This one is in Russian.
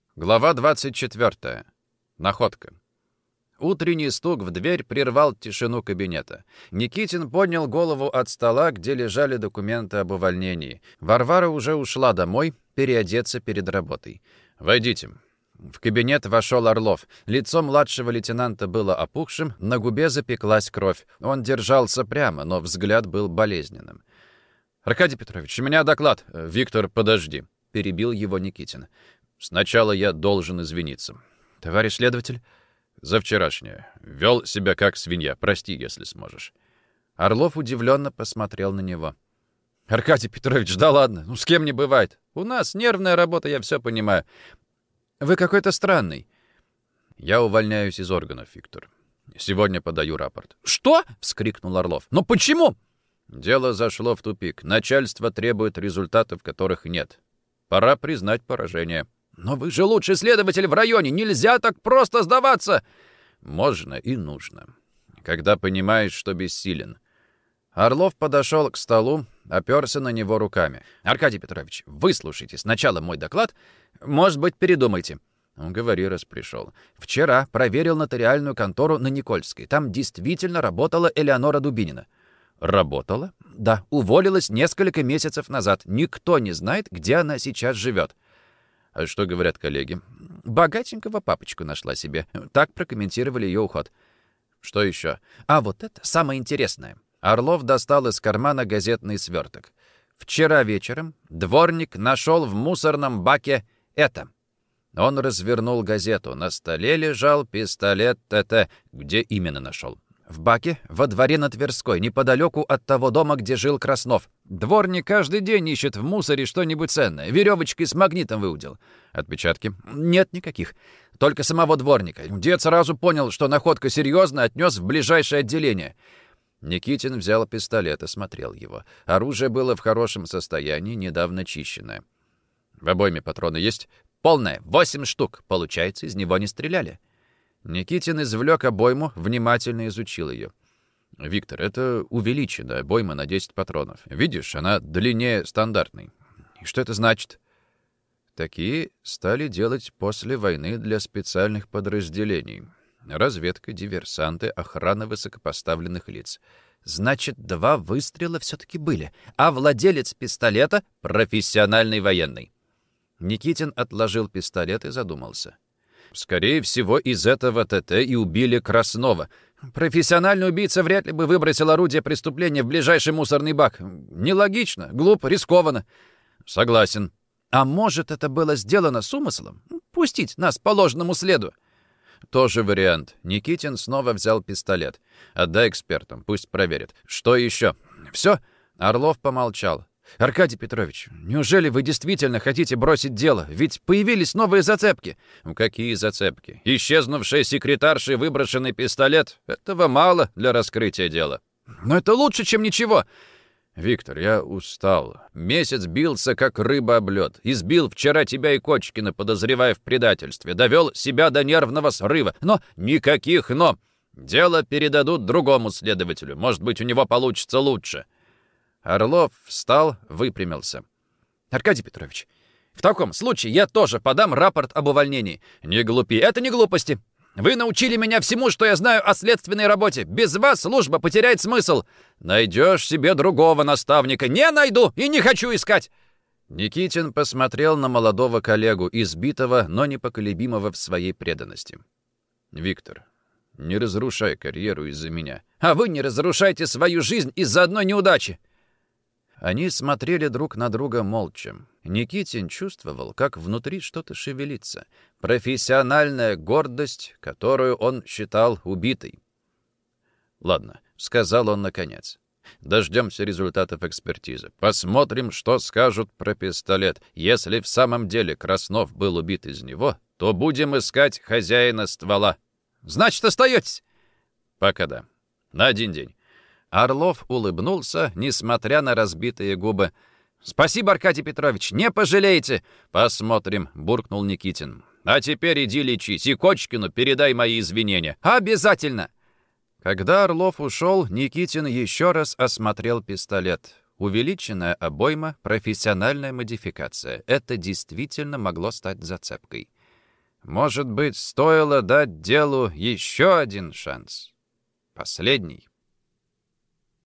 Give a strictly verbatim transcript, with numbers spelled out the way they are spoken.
Глава двадцать четвёртая. Находка. Утренний стук в дверь прервал тишину кабинета. Никитин поднял голову от стола, где лежали документы об увольнении. Варвара уже ушла домой переодеться перед работой. «Войдите». В кабинет вошел Орлов. Лицо младшего лейтенанта было опухшим, на губе запеклась кровь. Он держался прямо, но взгляд был болезненным. «Аркадий Петрович, у меня доклад». «Виктор, подожди», — перебил его Никитин. «Сначала я должен извиниться». «Товарищ следователь?» «За вчерашнее. Вел себя как свинья. Прости, если сможешь». Орлов удивленно посмотрел на него. «Аркадий Петрович, да ладно. Ну, с кем не бывает. У нас нервная работа, я все понимаю. Вы какой-то странный». «Я увольняюсь из органов, Виктор. Сегодня подаю рапорт». «Что?» — вскрикнул Орлов. «Но почему?» «Дело зашло в тупик. Начальство требует результатов, которых нет. Пора признать поражение». «Но вы же лучший следователь в районе! Нельзя так просто сдаваться!» «Можно и нужно, когда понимаешь, что бессилен». Орлов подошел к столу, оперся на него руками. «Аркадий Петрович, выслушайте сначала мой доклад. Может быть, передумайте». Он, говори, раз пришел. «Вчера проверил нотариальную контору на Никольской. Там действительно работала Элеонора Дубинина». «Работала?» «Да, уволилась несколько месяцев назад. Никто не знает, где она сейчас живет». «А что говорят коллеги?» «Богатенького папочку нашла себе». Так прокомментировали ее уход. «Что еще?» «А вот это самое интересное». Орлов достал из кармана газетный сверток. «Вчера вечером дворник нашел в мусорном баке это». Он развернул газету. На столе лежал пистолет ТТ. Где именно нашел? «В баке, во дворе на Тверской, неподалеку от того дома, где жил Краснов. Дворник каждый день ищет в мусоре что-нибудь ценное. Веревочкой с магнитом выудил». «Отпечатки?» «Нет никаких. Только самого дворника. Дед сразу понял, что находка серьезная, отнес в ближайшее отделение». Никитин взял пистолет, осмотрел его. Оружие было в хорошем состоянии, недавно чищенное. «В обойме патроны есть?» «Полное. Восемь штук. Получается, из него не стреляли». Никитин извлек обойму, внимательно изучил ее. «Виктор, это увеличенная обойма на десять патронов. Видишь, она длиннее стандартной. И что это значит?» Такие стали делать после войны для специальных подразделений. Разведка, диверсанты, охрана высокопоставленных лиц. «Значит, два выстрела все-таки были, а владелец пистолета — профессиональный военный». Никитин отложил пистолет и задумался. «Скорее всего, из этого ТТ и убили Краснова. Профессиональный убийца вряд ли бы выбросил орудие преступления в ближайший мусорный бак. Нелогично, глупо, рискованно». «Согласен». «А может, это было сделано с умыслом? Пустить нас по ложному следу?» «Тоже вариант». Никитин снова взял пистолет. «Отдай экспертам, пусть проверят. Что еще?» «Все?» Орлов помолчал. «Аркадий Петрович, неужели вы действительно хотите бросить дело? Ведь появились новые зацепки». «Какие зацепки? Исчезнувшая секретарша и выброшенный пистолет? Этого мало для раскрытия дела». «Но это лучше, чем ничего». «Виктор, я устал. Месяц бился, как рыба об лед. Избил вчера тебя и Кочкина, подозревая в предательстве. Довел себя до нервного срыва. Но никаких «но». Дело передадут другому следователю. Может быть, у него получится лучше». Орлов встал, выпрямился. «Аркадий Петрович, в таком случае я тоже подам рапорт об увольнении». «Не глупи, это не глупости. Вы научили меня всему, что я знаю о следственной работе. Без вас служба потеряет смысл». «Найдешь себе другого наставника». «Не найду и не хочу искать». Никитин посмотрел на молодого коллегу, избитого, но непоколебимого в своей преданности. «Виктор, не разрушай карьеру из-за меня». «А вы не разрушайте свою жизнь из-за одной неудачи». Они смотрели друг на друга молча. Никитин чувствовал, как внутри что-то шевелится. Профессиональная гордость, которую он считал убитой. «Ладно», — сказал он наконец. «Дождемся результатов экспертизы. Посмотрим, что скажут про пистолет. Если в самом деле Краснов был убит из него, то будем искать хозяина ствола». «Значит, остаетесь?» «Пока да. На один день». Орлов улыбнулся, несмотря на разбитые губы. «Спасибо, Аркадий Петрович, не пожалеете!» «Посмотрим», — буркнул Никитин. «А теперь иди лечись, и Кочкину передай мои извинения». «Обязательно!» Когда Орлов ушел, Никитин еще раз осмотрел пистолет. Увеличенная обойма, профессиональная модификация. Это действительно могло стать зацепкой. Может быть, стоило дать делу еще один шанс. Последний.